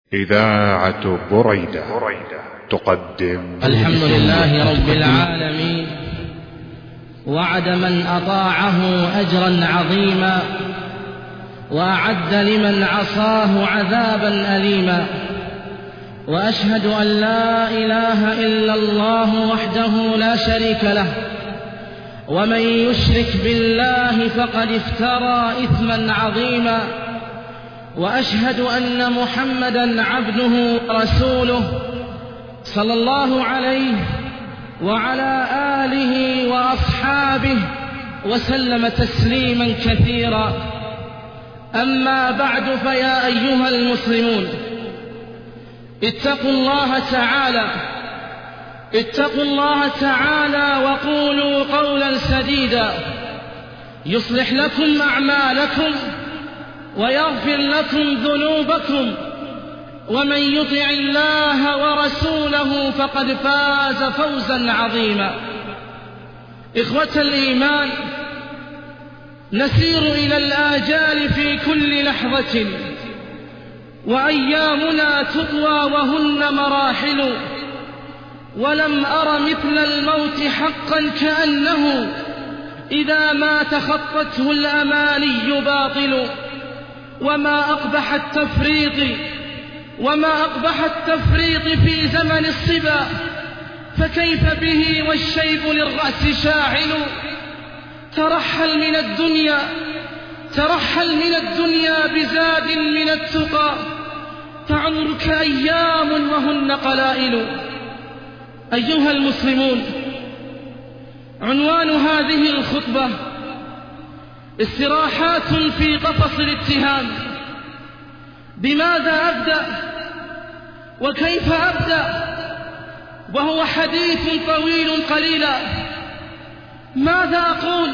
إذاعة بريدة تقدم الحمد لله رب العالمين، وعد من أطاعه أجرا عظيما، وأعد لمن عصاه عذابا أليما. وأشهد أن لا إله إلا الله وحده لا شريك له، ومن يشرك بالله فقد افترى إثما عظيما. وأشهد أن محمدا عبده ورسوله صلى الله عليه وعلى آله وأصحابه وسلم تسليما كثيرا. أما بعد، فيا أيها المسلمون، اتقوا الله تعالى وقولوا قولا سديدا يصلح لكم أعمالكم ويغفر لكم ذنوبكم، ومن يطع الله ورسوله فقد فاز فوزا عظيما. إخوة الإيمان، نسير إلى الآجال في كل لحظة، وأيامنا تطوى وهن مراحل، ولم أر مثل الموت حقا كأنه إذا ما تخطته الأماني باطل. وما أقبح التفريط في زمن الصبا، فكيف به والشيب للرأس شاعل. ترحل من الدنيا بزاد من التقى، تعمرك أيام وهن قلائل. أيها المسلمون، عنوان هذه الخطبة استراحات في قفص الاتهام. بماذا أبدأ وكيف أبدأ؟ وهو حديث طويل قليلا. ماذا أقول؟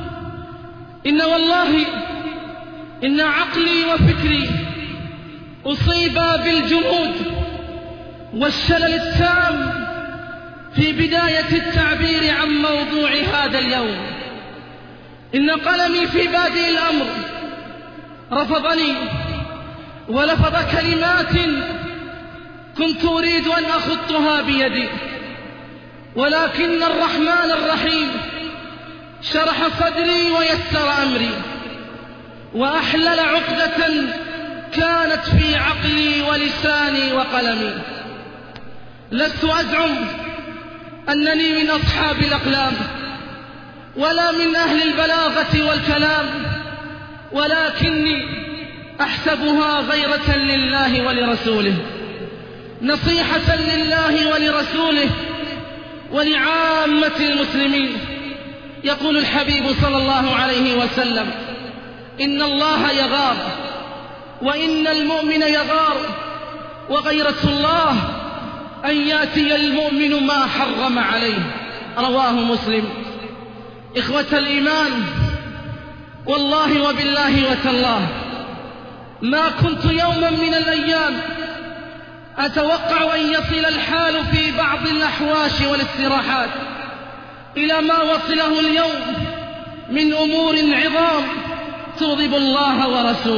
إن عقلي وفكري أصيبا بالجمود والشلل التام في بداية التعبير عن موضوع هذا اليوم. إن قلمي في بادئ الأمر رفضني ولفظ كلمات كنت أريد أن أخطها بيدي، ولكن الرحمن الرحيم شرح صدري ويسر أمري، وأحلل عقدة كانت في عقلي ولساني وقلمي. لست أزعم أنني من أصحاب الأقلام ولا من أهل البلاغة والكلام، ولكني أحسبها غيرة لله ولرسوله، نصيحة لله ولرسوله ولعامة المسلمين. يقول الحبيب صلى الله عليه وسلم: إن الله يغار وإن المؤمن يغار، وغيرة الله أن يأتي المؤمن ما حرم عليه. رواه مسلم. إخوة الإيمان، والله وبالله وتالله ما كنت يوما من الأيام أتوقع أن يصل الحال في بعض الأحواش والاستراحات إلى ما وصله اليوم من أمور عظام تغضب الله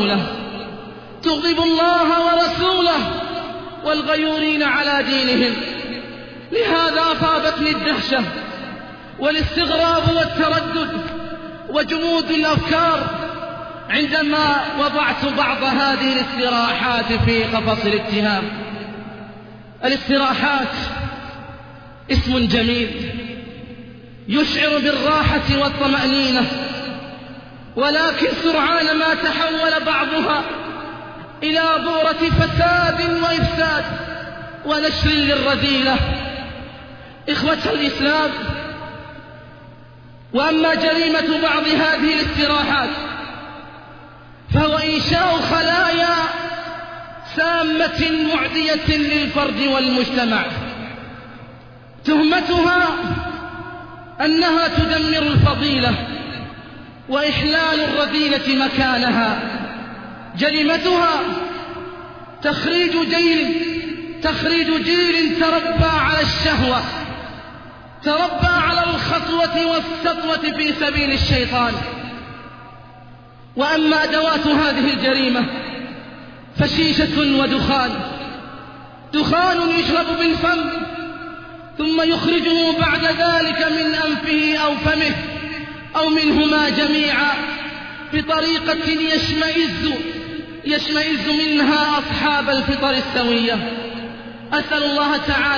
ورسوله والغيورين على دينهم. لهذا أصابتني الدهشة والاستغراب والتردد وجمود الأفكار عندما وضعت بعض هذه الاستراحات في قفص الاتهام. الاستراحات اسم جميل يشعر بالراحة والطمأنينة، ولكن سرعان ما تحول بعضها إلى بؤرة فساد وإفساد ونشر للرذيلة. إخوة الإسلام، وأما جريمة بعض هذه الاستراحات فهو إنشاء خلايا سامة معدية للفرد والمجتمع. تهمتها أنها تدمر الفضيلة وإحلال الرذيلة مكانها. جريمتها تخريج جيل تربى على الشهوة، تربى على الخطوة والسطوة في سبيل الشيطان. وأما أدوات هذه الجريمة فشيشة ودخان دخان يشرب بالفم ثم يخرجه بعد ذلك من أنفه أو فمه أو منهما جميعا بطريقة يشمئز منها أصحاب الفطر السوية. أسأل الله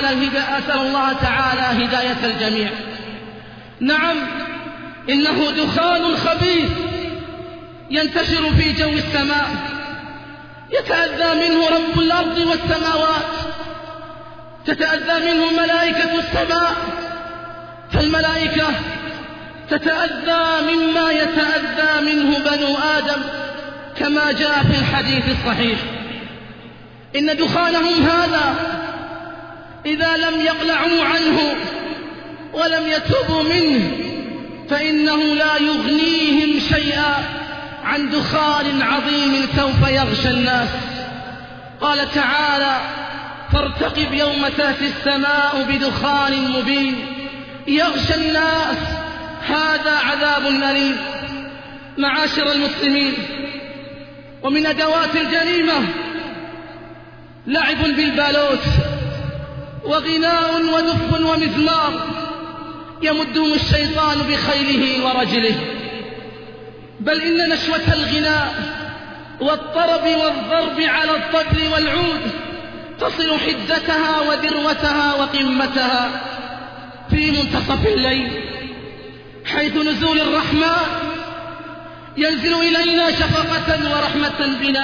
تعالى هداية الجميع. نعم، إنه دخان خبيث ينتشر في جو السماء، يتأذى منه رب الأرض والسماوات، تتأذى منه ملائكة السماء، فالملائكة تتأذى مما يتأذى منه بنو آدم كما جاء في الحديث الصحيح. إن دخانهم هذا إذا لم يقلعوا عنه ولم يتوبوا منه فإنه لا يغنيهم شيئا عن دخان عظيم سوف يغشى الناس. قال تعالى: فارتقب يوم تأتي السماء بدخان مبين يغشى الناس هذا عذاب أليم. معاشر المسلمين، ومن أدوات الجريمة لعب بالبالوت وغناء ودف ومزمار يمدهم الشيطان بخيله ورجله. بل إن نشوة الغناء والطرب والضرب على الطبل والعود تصل حدتها وذروتها وقمتها في منتصف الليل، حيث نزول الرحمن ينزل إلينا شفقة ورحمة بنا.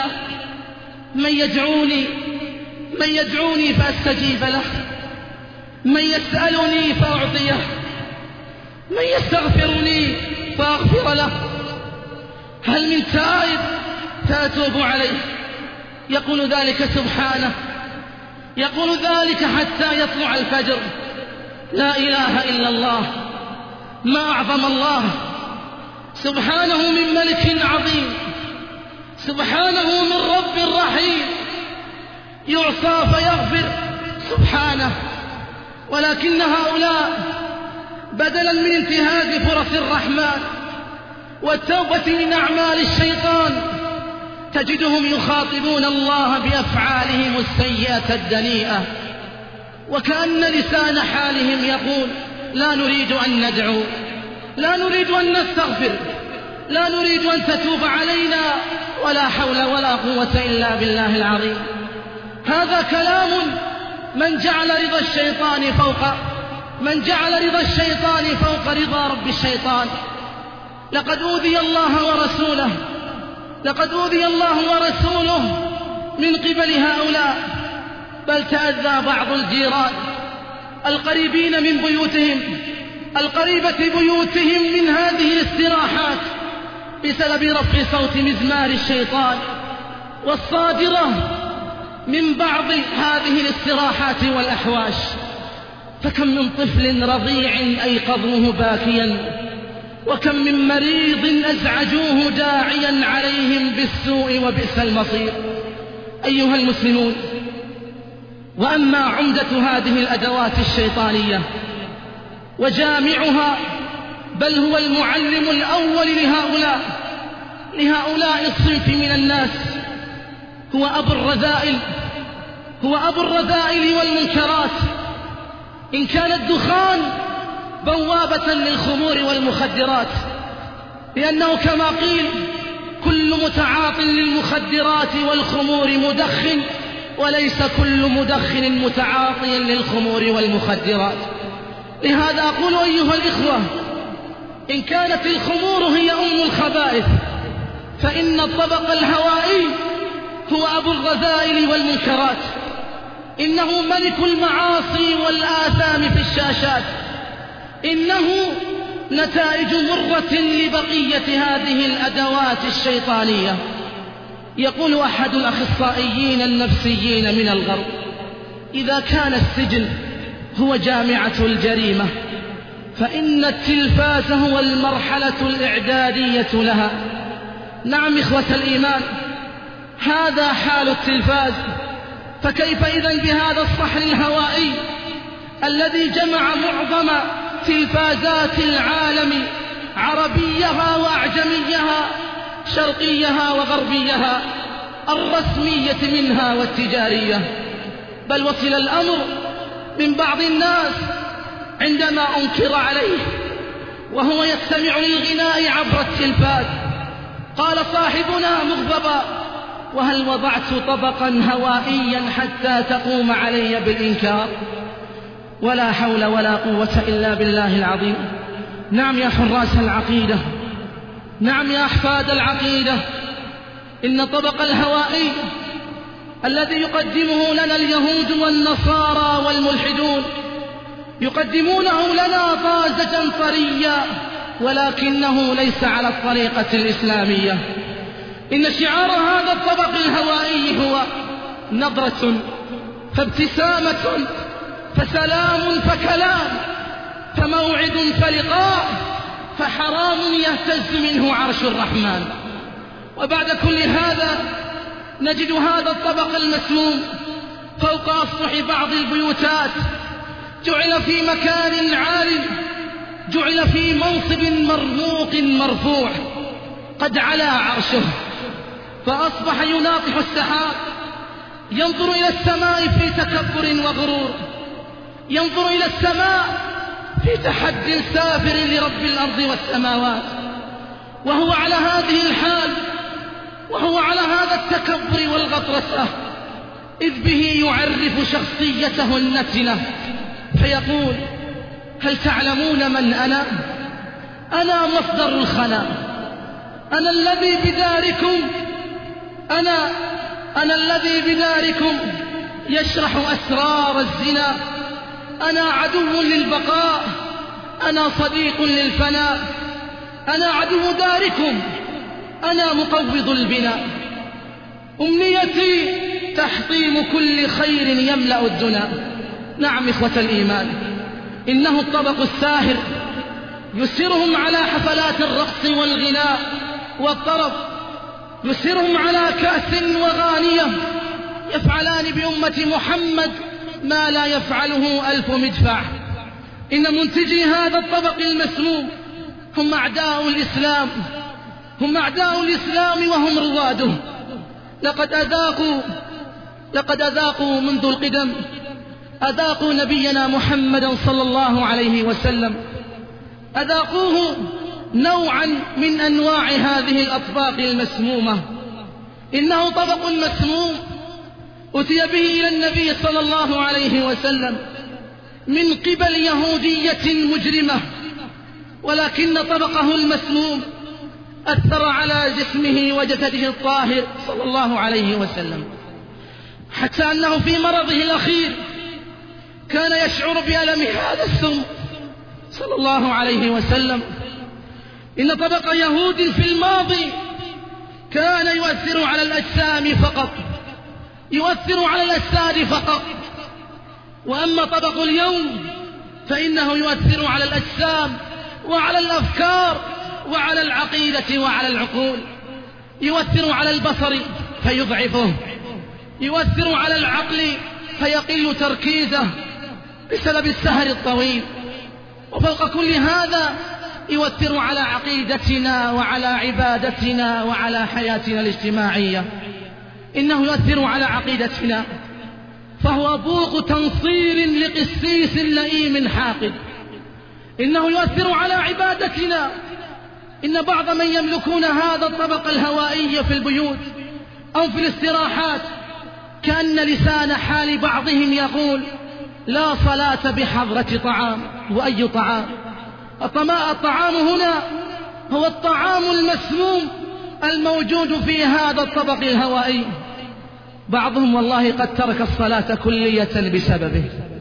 من يدعوني فأستجيب له، من يسألني فأعطيه، من يستغفرني فأغفر له. هل من تائب فأتوب عليه؟ يقول ذلك سبحانه، يقول ذلك حتى يطلع الفجر. لا إله إلا الله، ما أعظم الله، سبحانه من ملك عظيم، سبحانه من رب رحيم، يعصى فيغفر سبحانه. ولكن هؤلاء بدلا من انتهاز فرص الرحمن والتوبة من أعمال الشيطان تجدهم يخاطبون الله بأفعالهم السيئة الدنيئة، وكأن لسان حالهم يقول: لا نريد أن ندعو، لا نريد أن نستغفر، لا نريد أن تتوب علينا، ولا حول ولا قوة إلا بالله العظيم. هذا كلام من جعل رضا الشيطان فوق رضا رب الشيطان. لقد أوذي الله ورسوله من قبل هؤلاء، بل تأذى بعض الجيران القريبين من بيوتهم، القريبة بيوتهم من هذه الاستراحات بسبب رفع صوت مزمار الشيطان والصادرة من بعض هذه الاستراحات والأحواش. فكم من طفل رضيع أيقظوه باكيا، وكم من مريض أزعجوه داعيا عليهم بالسوء وبئس المصير. أيها المسلمون، وأما عمدة هذه الأدوات الشيطانية وجامعها، بل هو المعلم الأول لهؤلاء الصنف من الناس، هو أبو الرذائل والمنكرات. إن كان الدخان بوابة للخمور والمخدرات، لأنه كما قيل: كل متعاط للمخدرات والخمور مدخن، وليس كل مدخن متعاطيا للخمور والمخدرات. لهذا أقول أيها الإخوة، إن كانت الخمور هي الخبائث، فإن الطبق الهوائي هو أبو الرذائل والمنكرات. إنه ملك المعاصي والآثام في الشاشات، إنه نتائج مرة لبقية هذه الأدوات الشيطانية. يقول أحد الأخصائيين النفسيين من الغرب: إذا كان السجن هو جامعة الجريمة، فإن التلفاز هو المرحلة الإعدادية لها. نعم إخوة الإيمان، هذا حال التلفاز، فكيف إذن بهذا الصحن الهوائي الذي جمع معظم تلفازات العالم، عربيها وأعجميها، شرقيها وغربيها، الرسمية منها والتجارية. بل وصل الأمر من بعض الناس عندما أنكر عليه وهو يستمع للغناء عبر التلفاز قال صاحبنا مغضبا: وهل وضعت طبقا هوائيا حتى تقوم علي بالإنكار؟ ولا حول ولا قوة إلا بالله العظيم. نعم يا حراس العقيدة، نعم يا أحفاد العقيدة، إن طبق الهوائي الذي يقدمه لنا اليهود والنصارى والملحدون يقدمونه لنا طازجا طريا، ولكنه ليس على الطريقة الإسلامية. إن شعار هذا الطبق الهوائي هو نظرة فابتسامة فسلام فكلام فموعد فلقاء فحرام يهتز منه عرش الرحمن. وبعد كل هذا نجد هذا الطبق المسموم فوق أسطح بعض البيوتات، جعل في مكان عال، جعل في منصب مرموق مرفوع، قد علا عرشه فأصبح يناطح السحاب، ينظر إلى السماء في تكبر وغرور، ينظر إلى السماء في تحد سافر لرب الأرض والسماوات. وهو على هذه الحال، وهو على هذا التكبر والغطرسة، إذ به يعرف شخصيته النتنة فيقول: هل تعلمون من أنا؟ أنا مصدر الخنا، أنا الذي بداركم، أنا الذي بداركم يشرح أسرار الزنا، أنا عدو للبقاء، أنا صديق للفناء، أنا عدو داركم، أنا مقوض البناء، أمنيتي تحطيم كل خير يملأ الدنا. نعم إخوة الإيمان، إنه الطبق الساهر يسرهم على حفلات الرقص والغناء والطرب، يسرهم على كأس وغانية، يفعلان بأمة محمد ما لا يفعله 1000 مدفع. إن منتجي هذا الطبق المسموم هم أعداء الإسلام، هم أعداء الإسلام وهم رواده. لقد أذاقوا منذ القدم، أذاقوا نبينا محمدا صلى الله عليه وسلم، أذاقوه نوعا من أنواع هذه الأطباق المسمومة. إنه طبق مسموم أتي به إلى النبي صلى الله عليه وسلم من قبل يهودية مجرمة، ولكن طبقه المسموم أثر على جسمه وجسده الطاهر صلى الله عليه وسلم، حتى أنه في مرضه الأخير كان يشعر بألم هذا السم صلى الله عليه وسلم. إن طبق يهود في الماضي كان يؤثر على الأجسام فقط، يؤثر على الأجساد فقط، وأما طبق اليوم فإنه يؤثر على الأجسام وعلى الأفكار وعلى العقيدة وعلى العقول. يؤثر على البصر فيضعفه، يؤثر على العقل فيقل تركيزه بسبب السهر الطويل، وفوق كل هذا يؤثر على عقيدتنا وعلى عبادتنا وعلى حياتنا الاجتماعية. إنه يؤثر على عقيدتنا، فهو بوق تنصير لقسيس لئيم حاقد. إنه يؤثر على عبادتنا. إن بعض من يملكون هذا الطبق الهوائي في البيوت أو في الاستراحات كأن لسان حال بعضهم يقول: لا صلاة بحضرة طعام. وأي طعام؟ الطعام هنا هو الطعام المسموم الموجود في هذا الطبق الهوائي. بعضهم والله قد ترك الصلاة كلية بسببه،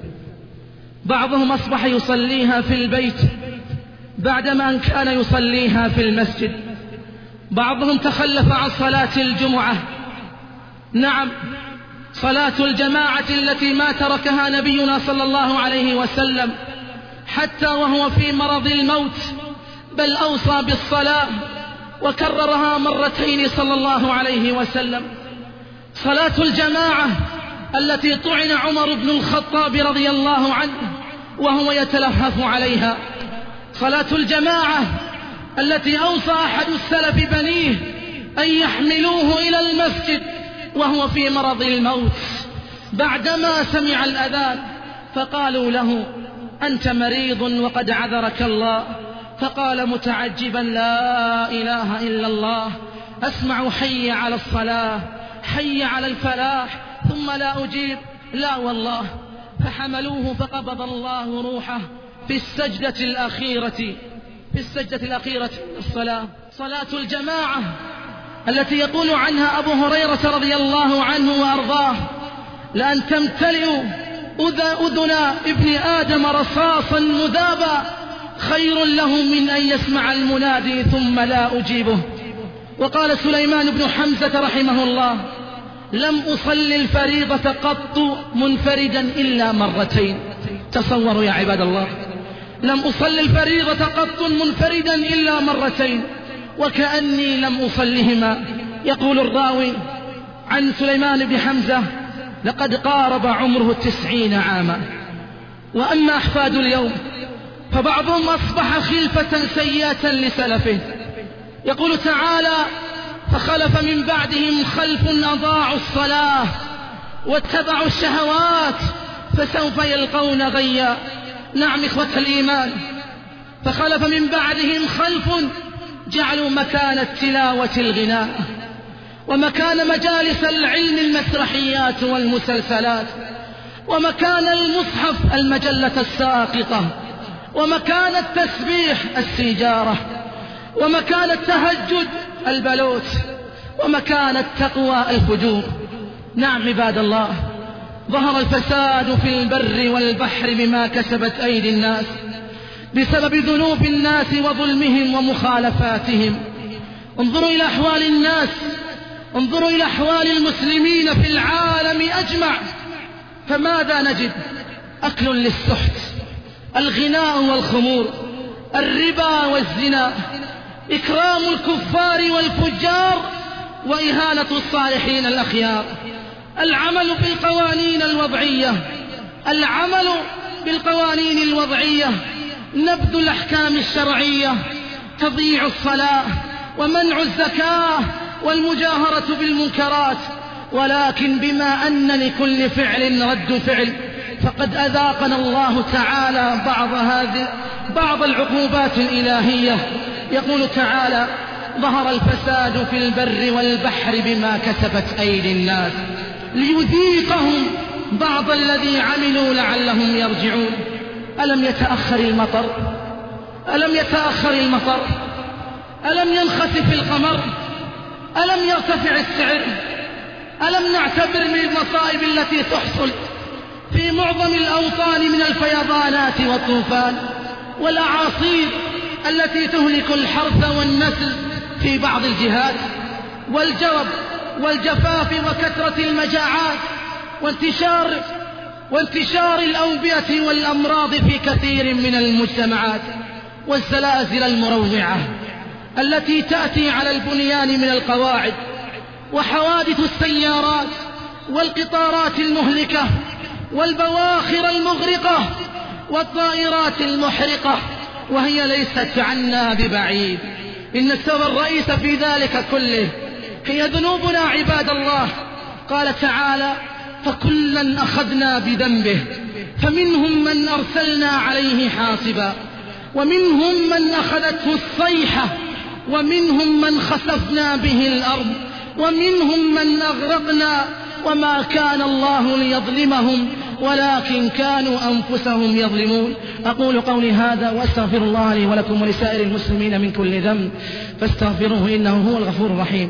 بعضهم أصبح يصليها في البيت بعدما أن كان يصليها في المسجد، بعضهم تخلف عن صلاة الجمعة. نعم، صلاة الجماعة التي ما تركها نبينا صلى الله عليه وسلم حتى وهو في مرض الموت، بل أوصى بالصلاة وكررها مرتين صلى الله عليه وسلم. صلاة الجماعة التي طعن عمر بن الخطاب رضي الله عنه وهو يتلهف عليها، صلاة الجماعة التي أوصى أحد السلف بنيه أن يحملوه إلى المسجد وهو في مرض الموت، بعدما سمع الأذان، فقالوا له: أنت مريض وقد عذرك الله. فقال متعجبا: لا إله إلا الله، أسمع حي على الصلاة، حي على الفلاح، ثم لا أجيب، لا والله. فحملوه فقبض الله روحه في السجدة الأخيرة من الصلاة، صلاة الجماعة التي يقول عنها أبو هريرة رضي الله عنه وأرضاه: لأن تمتلئ أذن ابن آدم رصاصا مذابا خير له من أن يسمع المنادي ثم لا أجيبه. وقال سليمان بن حمزة رحمه الله: لم أصل الفريضة قط منفردا إلا مرتين. تصوروا يا عباد الله، لم أصل الفريضة قط منفردا إلا مرتين، وكأني لم أصلهما. يقول الراوي عن سليمان بن حمزة: لقد قارب عمره 90 عاما. وأما أحفاد اليوم فبعضهم أصبح خلفة سيئة لسلفه. يقول تعالى: فخلف من بعدهم خلف أضاعوا الصلاة واتبعوا الشهوات فسوف يلقون غيا. نعم إخوة الإيمان، فخلف من بعدهم خلف جعلوا مكان التلاوة الغناء، ومكان مجالس العلم المسرحيات والمسلسلات، ومكان المصحف المجلة الساقطة، ومكان التسبيح السيجارة، ومكان التهجد البلوت، ومكان التقوى الفجور. نعم عباد الله، ظهر الفساد في البر والبحر بما كسبت أيدي الناس بسبب ذنوب الناس وظلمهم ومخالفاتهم. انظروا إلى أحوال الناس، انظروا إلى أحوال المسلمين في العالم أجمع، فماذا نجد؟ أكل للسحت، الغناء والخمور، الربا والزنا، إكرام الكفار والفجار، وإهانة الصالحين الأخيار. العمل بالقوانين الوضعية، نبذ الأحكام الشرعية، تضييع الصلاة ومنع الزكاة والمجاهرة بالمنكرات. ولكن بما أن لكل فعل رد فعل، فقد أذاقنا الله تعالى بعض العقوبات الإلهية. يقول تعالى: ظهر الفساد في البر والبحر بما كسبت أيدي الناس ليذيقهم بعض الذي عملوا لعلهم يرجعون. ألم يتأخر المطر؟ ألم ينخسف القمر؟ ألم يرتفع السعر؟ ألم نعتبر من المصائب التي تحصل في معظم الأوطان من الفيضانات والطوفان والأعاصير التي تهلك الحرث والنسل في بعض الجهات، والجرب والجفاف وكثرة المجاعات وانتشار الأوبئة والأمراض في كثير من المجتمعات، والزلازل المروعة التي تأتي على البنيان من القواعد، وحوادث السيارات والقطارات المهلكة، والبواخر المغرقة، والطائرات المحرقة، وهي ليست عنا ببعيد. إن السبب الرئيس في ذلك كله هي ذنوبنا عباد الله. قال تعالى: فكلا أخذنا بذنبه فمنهم من أرسلنا عليه حاصبا، ومنهم من أخذته الصيحة، ومنهم من خسفنا به الأرض، ومنهم من أغرقنا، وما كان الله ليظلمهم ولكن كانوا أنفسهم يظلمون. أقول قولي هذا وأستغفر الله لي ولكم ولسائر المسلمين من كل ذنب فاستغفروه إنه هو الغفور الرحيم.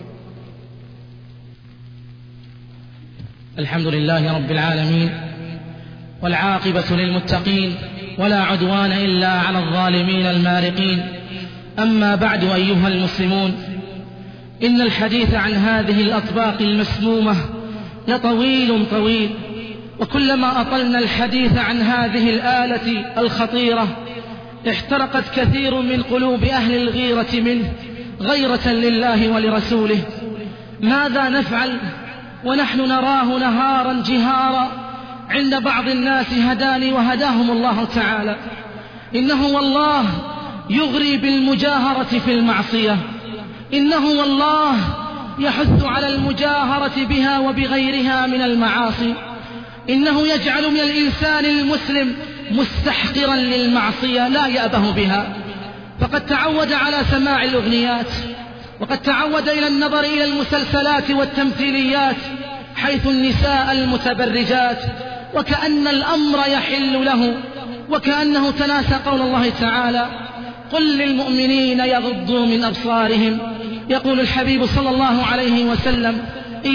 الحمد لله رب العالمين، والعاقبة للمتقين، ولا عدوان إلا على الظالمين المارقين. أما بعد أيها المسلمون، إن الحديث عن هذه الأطباق المسمومة لطويل طويل، وكلما أطلنا الحديث عن هذه الآلة الخطيرة احترقت كثير من قلوب أهل الغيرة منه غيرة لله ولرسوله. ماذا نفعل ونحن نراه نهارا جهارا عند بعض الناس هداني وهداهم الله تعالى؟ إنه والله يغري بالمجاهرة في المعصية، إنه والله يحث على المجاهرة بها وبغيرها من المعاصي. إنه يجعل من الإنسان المسلم مستحقرا للمعصية لا يأبه بها، فقد تعود على سماع الأغنيات، وقد تعود إلى النظر إلى المسلسلات والتمثيليات حيث النساء المتبرجات، وكأن الأمر يحل له، وكأنه تناسى قول الله تعالى: قل للمؤمنين يغضوا من أبصارهم. يقول الحبيب صلى الله عليه وسلم: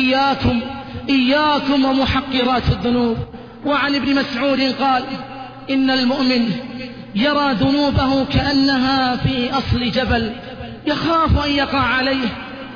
إياكم ومحقرات الذنوب. وعن ابن مسعود قال: إن المؤمن يرى ذنوبه كأنها في أصل جبل يخاف أن يقع عليه،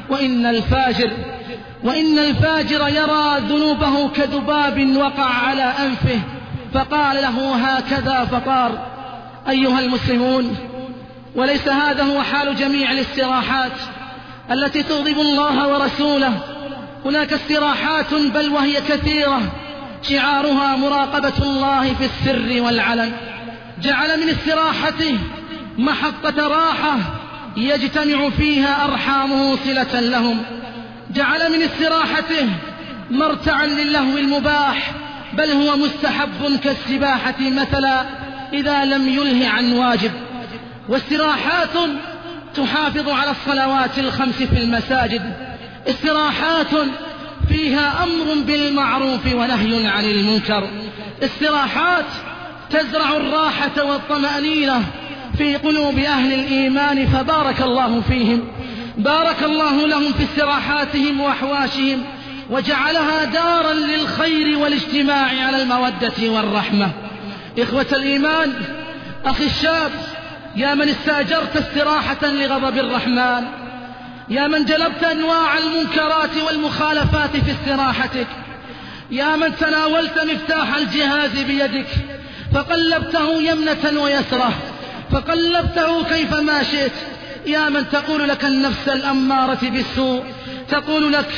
وإن الفاجر يرى ذنوبه كذباب وقع على أنفه فقال له هكذا فطار. أيها المسلمون، وليس هذا هو حال جميع الاستراحات التي تغضب الله ورسوله، هناك استراحات بل وهي كثيرة شعارها مراقبة الله في السر والعلن. جعل من استراحته محطة راحة يجتمع فيها أرحامه صلة لهم، جعل من استراحته مرتعا للهو المباح بل هو مستحب كالسباحة مثلا إذا لم يله عن واجب، واستراحات تحافظ على الصلوات الخمس في المساجد، استراحات فيها أمر بالمعروف ونهي عن المنكر، استراحات تزرع الراحة والطمأنينة في قلوب أهل الإيمان، فبارك الله فيهم، بارك الله لهم في استراحاتهم وأحواشهم، وجعلها دارا للخير والاجتماع على المودة والرحمة. إخوة الإيمان، أخي الشاب، يا من استأجرت استراحة لغضب الرحمن، يا من جلبت أنواع المنكرات والمخالفات في استراحتك، يا من تناولت مفتاح الجهاز بيدك فقلبته يمنة ويسرة، فقلبته كيفما شئت، يا من تقول لك النفس الأمارة بالسوء تقول لك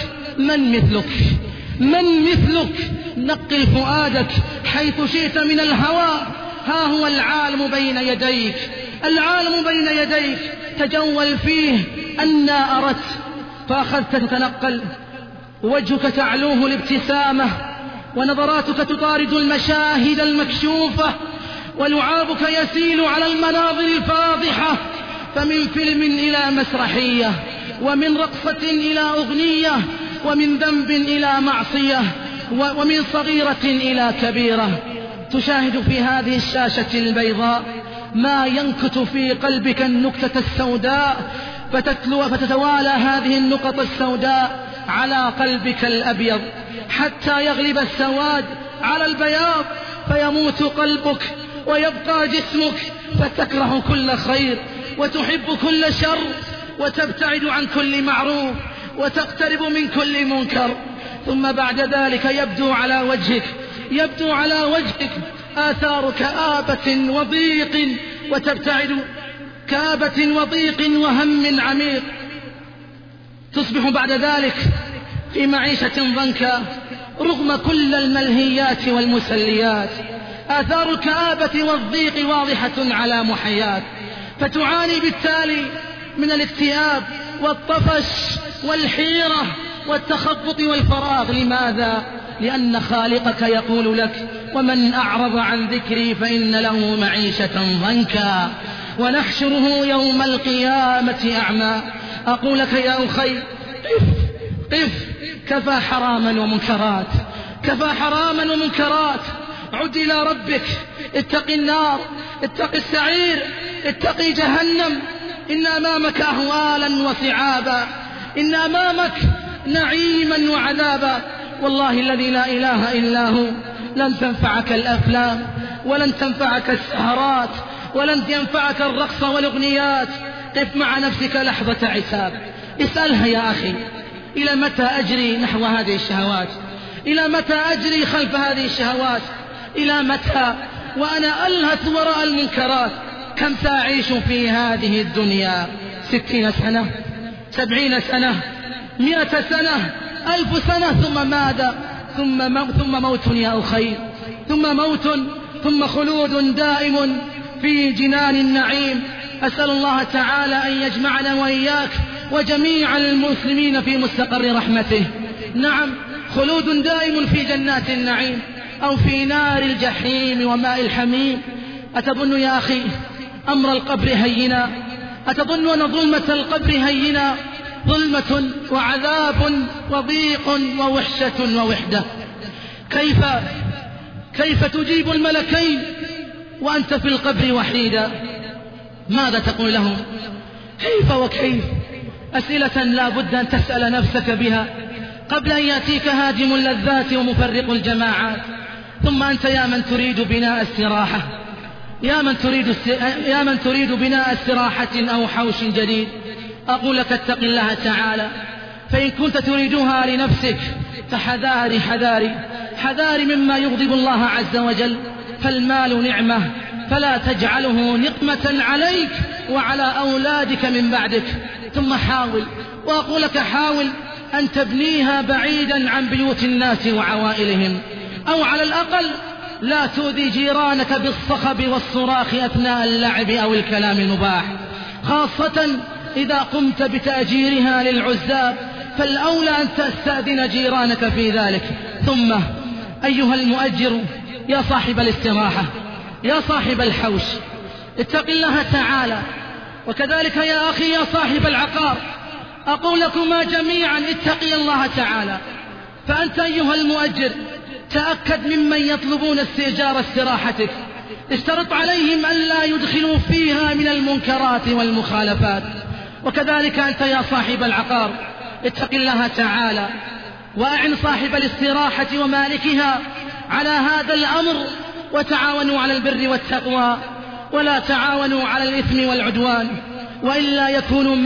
من مثلك، نقل فؤادك حيث شئت من الهوى، ها هو العالم بين يديك، تجول فيه أنا أردت، فأخذت تتنقل، وجهك تعلوه الابتسامة، ونظراتك تطارد المشاهد المكشوفة، ولعابك يسيل على المناظر الفاضحة، فمن فيلم إلى مسرحية، ومن رقصة إلى أغنية، ومن ذنب إلى معصية، ومن صغيرة إلى كبيرة. تشاهد في هذه الشاشة البيضاء ما ينكت في قلبك النكتة السوداء، فتتوالى هذه النقط السوداء على قلبك الأبيض حتى يغلب السواد على البياض، فيموت قلبك ويبقى جسمك، فتكره كل خير وتحب كل شر وتبتعد عن كل معروف وتقترب من كل منكر. ثم بعد ذلك يبدو على وجهك آثار كآبة وضيق، وتبتعد كآبة وضيق وهم عميق، تصبح بعد ذلك في معيشة ضنكا رغم كل الملهيات والمسليات. آثار الكآبة والضيق واضحة على محياك، فتعاني بالتالي من الاكتئاب والطفش والحيرة والتخبط والفراغ. لماذا؟ لأن خالقك يقول لك: ومن أعرض عن ذكري فإن له معيشة ضنكا ونحشره يوم القيامة أعمى. أقول لك يا أخي، قف، كفى حراما ومنكرات، عد إلى ربك، اتق النار، اتق السعير، اتق جهنم، إن أمامك أهوالا وصعابا، إن أمامك نعيما وعذابا. والله الذي لا إله إلا هو لن تنفعك الأفلام، ولن تنفعك السهرات، ولن ينفعك الرقص والأغنيات. قف مع نفسك لحظة عتاب، اسألها يا أخي: إلى متى أجري نحو هذه الشهوات؟ إلى متى أجري خلف هذه الشهوات؟ إلى متى وأنا ألهث وراء المنكرات؟ كم سأعيش في هذه الدنيا؟ 60 سنة، 70 سنة، 100 سنة، 1000 سنة، ثم ماذا؟ ثم موت يا أخي، ثم موت، ثم خلود دائم في جنان النعيم. أسأل الله تعالى أن يجمعنا وإياك وجميع المسلمين في مستقر رحمته. نعم، خلود دائم في جنات النعيم، أو في نار الجحيم وماء الحميم. أتظن يا أخي أمر القبر هينا؟ أتظن أن ظلمة القبر هينا؟ ظلمة وعذاب وضيق ووحشة ووحدة. كيف تجيب الملكين وأنت في القبر وحيدا؟ ماذا تقول لهم؟ كيف وكيف؟ أسئلة لا بد أن تسأل نفسك بها قبل أن يأتيك هاجم اللذات ومفرق الجماعات. ثم أنت يا من تريد بناء استراحة، يا من تريد بناء استراحة أو حوش جديد، أقول لك اتق الله تعالى، فإن كنت تريدها لنفسك فحذاري مما يغضب الله عز وجل. فالمال نعمة فلا تجعله نقمة عليك وعلى أولادك من بعدك. ثم وأقول لك حاول أن تبنيها بعيدا عن بيوت الناس وعوائلهم، أو على الأقل لا تؤذي جيرانك بالصخب والصراخ أثناء اللعب أو الكلام المباح، خاصة إذا قمت بتأجيرها للعزاب، فالأولى أن تستأذن جيرانك في ذلك. ثم أيها المؤجر يا صاحب الاستراحة، يا صاحب الحوش، اتق الله تعالى. وكذلك يا أخي يا صاحب العقار، أقول لكما جميعا اتقي الله تعالى. فأنت أيها المؤجر تأكد ممن يطلبون استئجار استراحتك، اشترط عليهم أن لا يدخلوا فيها من المنكرات والمخالفات. وكذلك أنت يا صاحب العقار اتق الله تعالى، وأعن صاحب الاستراحة ومالكها على هذا الأمر، وتعاونوا على البر والتقوى ولا تعاونوا على الإثم والعدوان، وإلا يكون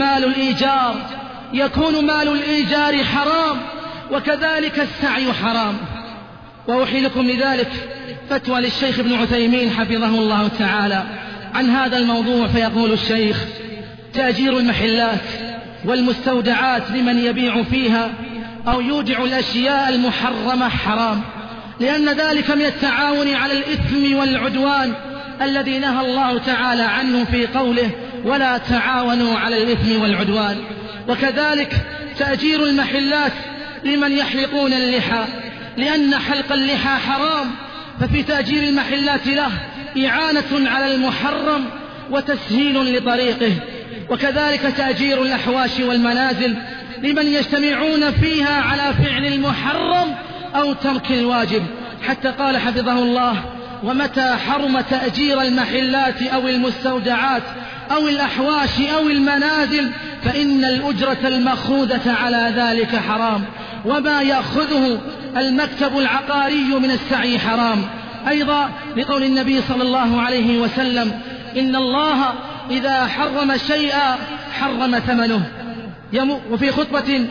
مال الإيجار حرام، وكذلك السعي حرام. وأوحي لكم لذلك فتوى للشيخ ابن عثيمين حفظه الله تعالى عن هذا الموضوع، فيقول الشيخ: تأجير المحلات والمستودعات لمن يبيع فيها أو يودع الأشياء المحرمة حرام، لأن ذلك من التعاون على الإثم والعدوان الذي نهى الله تعالى عنه في قوله: ولا تعاونوا على الإثم والعدوان. وكذلك تأجير المحلات لمن يحلقون اللحى، لأن حلق اللحى حرام، ففي تأجير المحلات له إعانة على المحرم وتسهيل لطريقه. وكذلك تأجير الأحواش والمنازل لمن يجتمعون فيها على فعل المحرم أو ترك الواجب، حتى قال حفظه الله: ومتى حرم تأجير المحلات أو المستودعات أو الأحواش أو المنازل فإن الأجرة المأخوذة على ذلك حرام، وما يأخذه المكتب العقاري من السعي حرام. أيضا لقول النبي صلى الله عليه وسلم: إن الله إذا حرم شيئا حرم ثمنه. وفي خطبة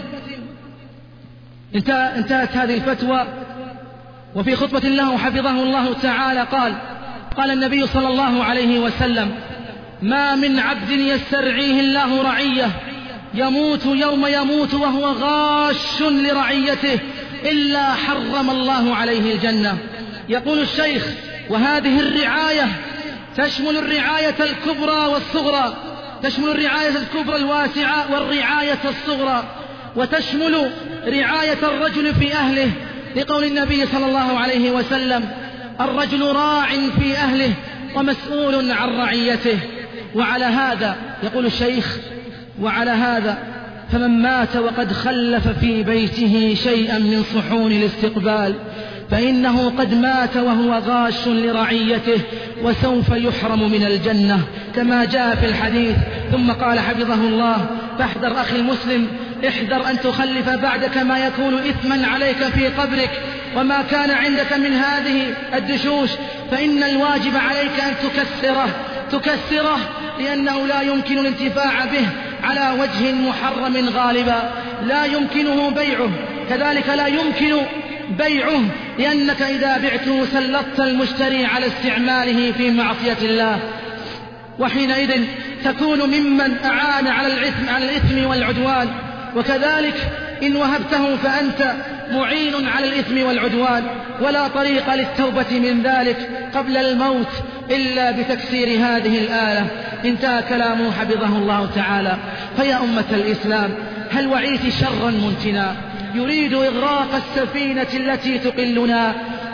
انتهت هذه الفتوى، وفي خطبة له حفظه الله تعالى قال النبي صلى الله عليه وسلم: ما من عبد يسترعيه الله رعية يموت يوم يموت وهو غاش لرعيته إلا حرم الله عليه الجنة. يقول الشيخ: وهذه الرعاية تشمل الرعاية الكبرى والصغرى، تشمل الرعاية الكبرى الواسعة والرعاية الصغرى، وتشمل رعاية الرجل في أهله، لقول النبي صلى الله عليه وسلم: الرجل راع في أهله ومسؤول عن رعيته. وعلى هذا يقول الشيخ: وعلى هذا فمن مات وقد خلف في بيته شيئا من صحون الاستقبال فإنه قد مات وهو غاش لرعيته وسوف يحرم من الجنة كما جاء في الحديث. ثم قال حفظه الله: فاحذر أخي المسلم، احذر أن تخلف بعدك ما يكون إثما عليك في قبرك وما كان عندك من هذه الدشوش، فإن الواجب عليك أن تكسره لأنه لا يمكن الانتفاع به على وجه محرم غالبا، لا يمكنه بيعه، كذلك لا يمكن بيعه، لأنك إذا بعته سلطت المشتري على استعماله في معصية الله، وحينئذ تكون ممن أعان على الإثم والعدوان. وكذلك إن وهبته فأنت معين على الإثم والعدوان، ولا طريق للتوبة من ذلك قبل الموت إلا بتكسير هذه الآلة. انتهى كلامه حفظه الله تعالى. فيا أمة الإسلام، هل وعيت شرا منتنا يريد إغراق السفينة التي تقلنا؟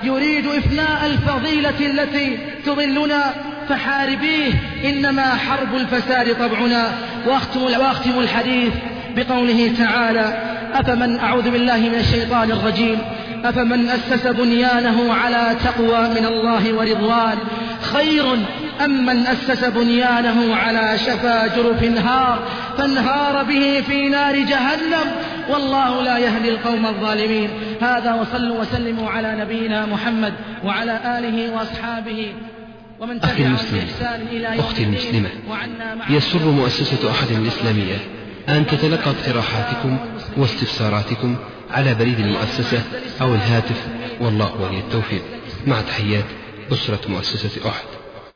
يريد إفناء الفضيلة التي تضلنا فحاربيه، إنما حرب الفساد طبعنا. وأختم الحديث بقوله تعالى: أعوذ بالله من الشيطان الرجيم: أفمن أسس بنيانه على تقوى من الله ورضوان خير أم من أسس بنيانه على شفا جرف هار فانهار به في نار جهنم والله لا يهدي القوم الظالمين. هذا، وصلوا وسلموا على نبينا محمد وعلى آله وأصحابه ومن تبعهم بإحسان إلى يوم أختي المسلمة، يسر مؤسسة أحد الإسلامية أن تتلقى اقتراحاتكم واستفساراتكم على بريد المؤسسة أو الهاتف، والله ولي التوفيق. مع تحيات أسرة مؤسسة أحد.